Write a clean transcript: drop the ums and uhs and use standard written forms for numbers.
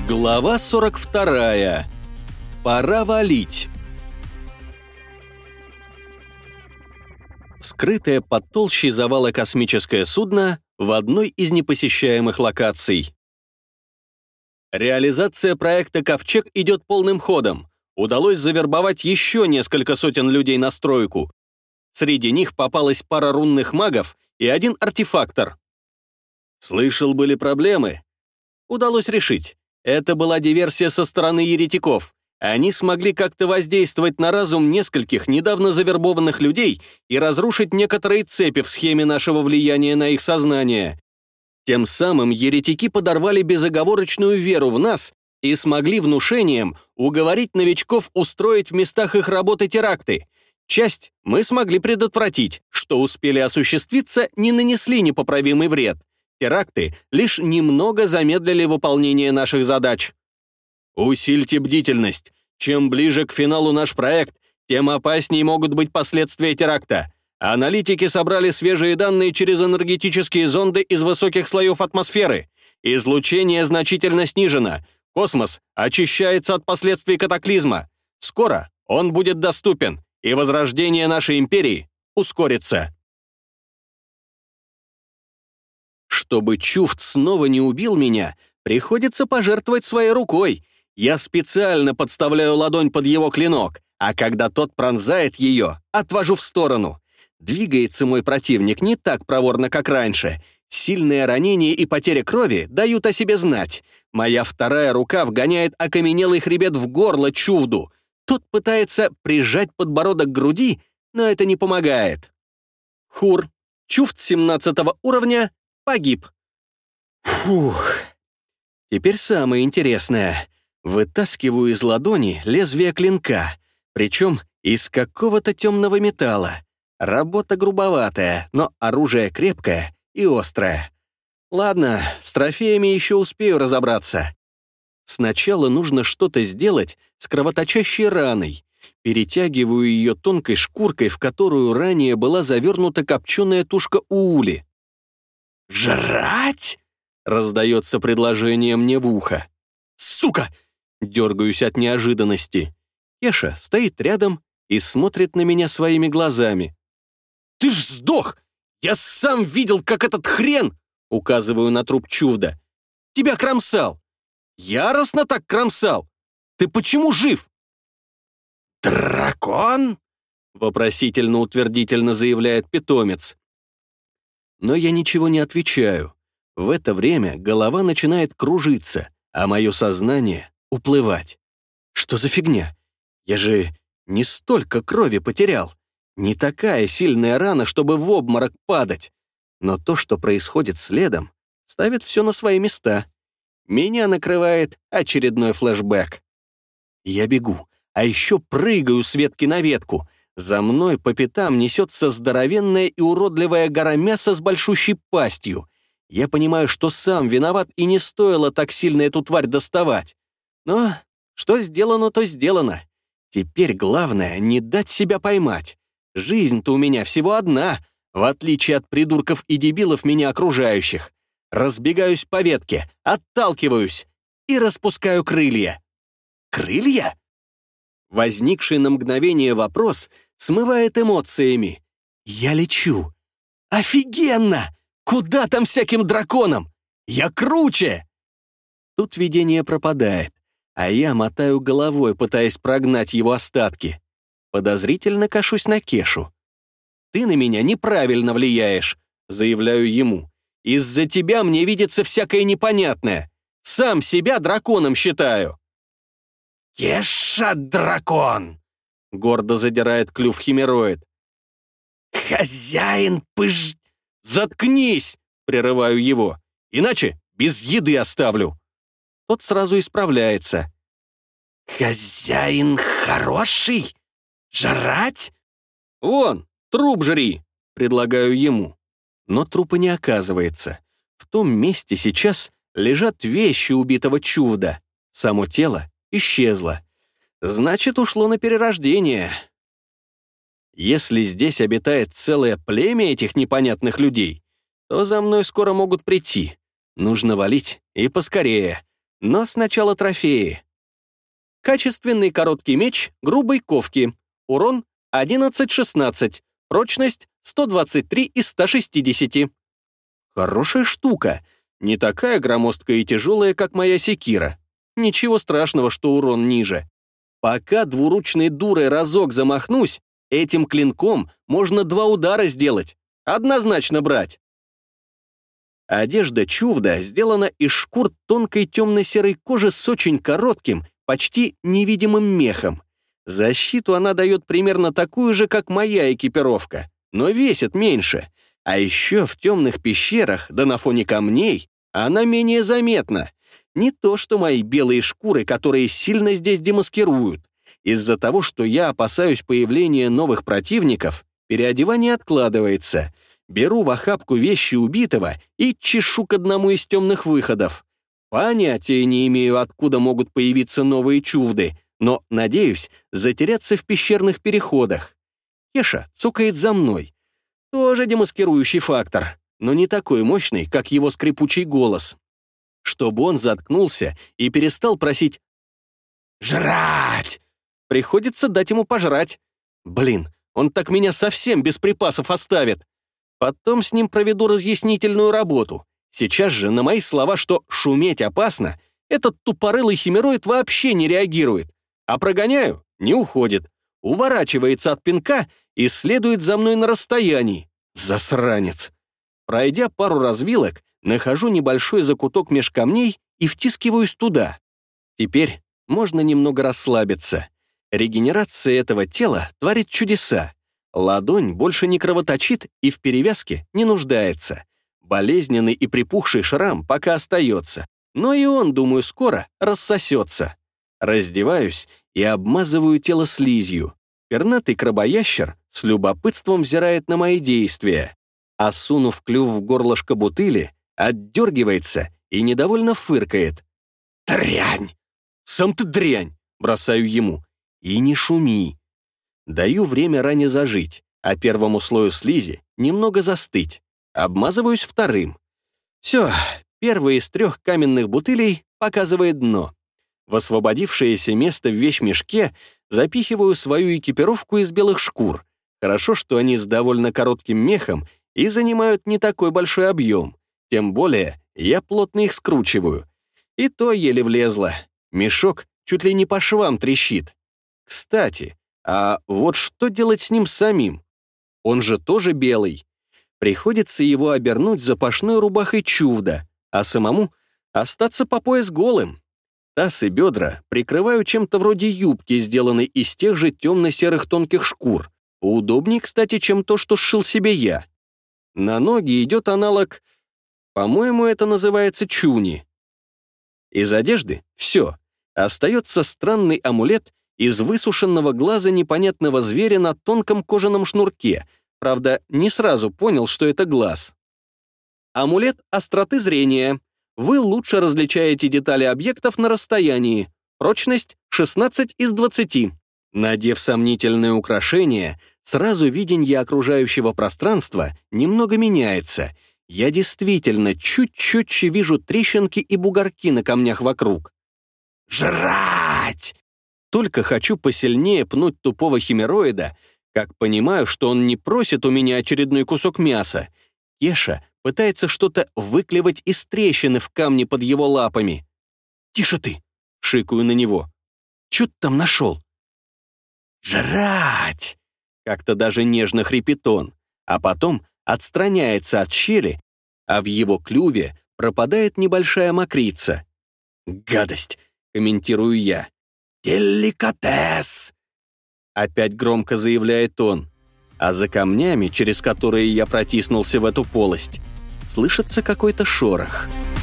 Глава 42. Пора валить. Скрытое под толщей завала космическое судно в одной из непосещаемых локаций. Реализация проекта «Ковчег» идет полным ходом. Удалось завербовать еще несколько сотен людей на стройку. Среди них попалась пара рунных магов и один артефактор. Слышал, были проблемы. Удалось решить. Это была диверсия со стороны еретиков. Они смогли как-то воздействовать на разум нескольких недавно завербованных людей и разрушить некоторые цепи в схеме нашего влияния на их сознание. Тем самым еретики подорвали безоговорочную веру в нас и смогли внушением уговорить новичков устроить в местах их работы теракты. Часть мы смогли предотвратить, что успели осуществиться, не нанесли непоправимый вред. Теракты лишь немного замедлили выполнение наших задач. Усильте бдительность. Чем ближе к финалу наш проект, тем опаснее могут быть последствия теракта. Аналитики собрали свежие данные через энергетические зонды из высоких слоев атмосферы. Излучение значительно снижено. Космос очищается от последствий катаклизма. Скоро он будет доступен, и возрождение нашей империи ускорится. Чтобы Чуфт снова не убил меня, приходится пожертвовать своей рукой. Я специально подставляю ладонь под его клинок, а когда тот пронзает ее, отвожу в сторону. Двигается мой противник не так проворно, как раньше. Сильные ранения и потеря крови дают о себе знать. Моя вторая рука вгоняет окаменелый хребет в горло Чувду. Тот пытается прижать подбородок к груди, но это не помогает. Хур, Чуфт 17 уровня, погиб. Фух. Теперь самое интересное. Вытаскиваю из ладони лезвие клинка, причем из какого-то темного металла. Работа грубоватая, но оружие крепкое и острое. Ладно, с трофеями еще успею разобраться. Сначала нужно что-то сделать с кровоточащей раной. Перетягиваю ее тонкой шкуркой, в которую ранее была завернута копченая тушка уули. «Жрать?» — раздается предложение мне в ухо. «Сука!» — дергаюсь от неожиданности. Кеша стоит рядом и смотрит на меня своими глазами. «Ты ж сдох! Я сам видел, как этот хрен!» — указываю на труп Чувда. «Тебя кромсал! Яростно так кромсал! Ты почему жив?» «Дракон?» — вопросительно-утвердительно заявляет питомец. Но я ничего не отвечаю. В это время голова начинает кружиться, а мое сознание — уплывать. Что за фигня? Я же не столько крови потерял. Не такая сильная рана, чтобы в обморок падать. Но то, что происходит следом, ставит все на свои места. Меня накрывает очередной флешбэк. Я бегу, а еще прыгаю с ветки на ветку. За мной по пятам несется здоровенная и уродливая гора мяса с большущей пастью. Я понимаю, что сам виноват и не стоило так сильно эту тварь доставать. Но что сделано, то сделано. Теперь главное — не дать себя поймать. Жизнь-то у меня всего одна, в отличие от придурков и дебилов меня окружающих. Разбегаюсь по ветке, отталкиваюсь и распускаю крылья. Крылья? Возникший на мгновение вопрос смывает эмоциями. Я лечу. Офигенно! Куда там всяким драконам? Я круче! Тут видение пропадает, а я мотаю головой, пытаясь прогнать его остатки. Подозрительно кашусь на Кешу. «Ты на меня неправильно влияешь», — заявляю ему. «Из-за тебя мне видится всякое непонятное. Сам себя драконом считаю». «Кеша-дракон!» — гордо задирает клюв химероид. «Хозяин пыж...» «Заткнись!» — прерываю его. «Иначе без еды оставлю». Тот сразу исправляется. «Хозяин хороший? Жрать?» «Вон, труп жри!» — предлагаю ему. Но трупа не оказывается. В том месте сейчас лежат вещи убитого Чувда. Само тело исчезло. Значит, ушло на перерождение. Если здесь обитает целое племя этих непонятных людей, то за мной скоро могут прийти. Нужно валить и поскорее. Но сначала трофеи. Качественный короткий меч грубой ковки. Урон 11-16. Прочность 123 из 160. Хорошая штука. Не такая громоздкая и тяжелая, как моя секира. Ничего страшного, что урон ниже. Пока двуручной дурой разок замахнусь, этим клинком можно 2 удара сделать. Однозначно брать. Одежда Чувда сделана из шкур тонкой темно-серой кожи с очень коротким, почти невидимым мехом. Защиту она дает примерно такую же, как моя экипировка, но весит меньше. А еще в темных пещерах, да на фоне камней, она менее заметна. Не то что мои белые шкуры, которые сильно здесь демаскируют. Из-за того, что я опасаюсь появления новых противников, переодевание откладывается. Беру в охапку вещи убитого и чешу к одному из темных выходов. Понятия не имею, откуда могут появиться новые чувды, но, надеюсь, затеряться в пещерных переходах. Кеша цокает за мной. Тоже демаскирующий фактор, но не такой мощный, как его скрипучий голос. Чтобы он заткнулся и перестал просить «Жрать!», приходится дать ему пожрать. Блин, он так меня совсем без припасов оставит. Потом с ним проведу разъяснительную работу. Сейчас же на мои слова, что шуметь опасно, этот тупорылый химероид вообще не реагирует. А прогоняю — не уходит. Уворачивается от пинка и следует за мной на расстоянии. Засранец. Пройдя пару развилок, нахожу небольшой закуток меж камней и втискиваюсь туда. Теперь можно немного расслабиться. Регенерация этого тела творит чудеса. Ладонь больше не кровоточит и в перевязке не нуждается. Болезненный и припухший шрам пока остается, но и он, думаю, скоро рассосется. Раздеваюсь и обмазываю тело слизью. Пернатый крабоящер с любопытством взирает на мои действия. Осунув клюв в горлышко бутыли, отдергивается и недовольно фыркает. «Дрянь!» «Сам ты дрянь!» — бросаю ему. «И не шуми!» Даю время ране зажить, а первому слою слизи немного застыть. Обмазываюсь вторым. Все, первый из 3 каменных бутылей показывает дно. В освободившееся место в вещмешке запихиваю свою экипировку из белых шкур. Хорошо, что они с довольно коротким мехом и занимают не такой большой объем. Тем более я плотно их скручиваю. И то еле влезло. Мешок чуть ли не по швам трещит. Кстати, а вот что делать с ним самим? Он же тоже белый. Приходится его обернуть запашной рубахой Чувда, а самому остаться по пояс голым. Таз и бедра прикрываю чем-то вроде юбки, сделанной из тех же темно-серых тонких шкур. Удобнее, кстати, чем то, что сшил себе я. На ноги идет аналог, по-моему, это называется чуни. Из одежды все. Остается странный амулет из высушенного глаза непонятного зверя на тонком кожаном шнурке. Правда, не сразу понял, что это глаз. Амулет остроты зрения. Вы лучше различаете детали объектов на расстоянии. Прочность 16 из 20. Надев сомнительное украшение, сразу видение окружающего пространства немного меняется. Я действительно чуть четче вижу трещинки и бугорки на камнях вокруг. «Жрать!» Только хочу посильнее пнуть тупого химероида, как понимаю, что он не просит у меня очередной кусок мяса. Кеша пытается что-то выклевать из трещины в камне под его лапами. «Тише ты!» — шикаю на него. «Чё ты там нашел?» «Жрать!» — как-то даже нежно хрипит он, а потом отстраняется от щели, а в его клюве пропадает небольшая мокрица. «Гадость!» — комментирую я. «Деликатес!» — опять громко заявляет он, а за камнями, через которые я протиснулся в эту полость, слышится какой-то шорох.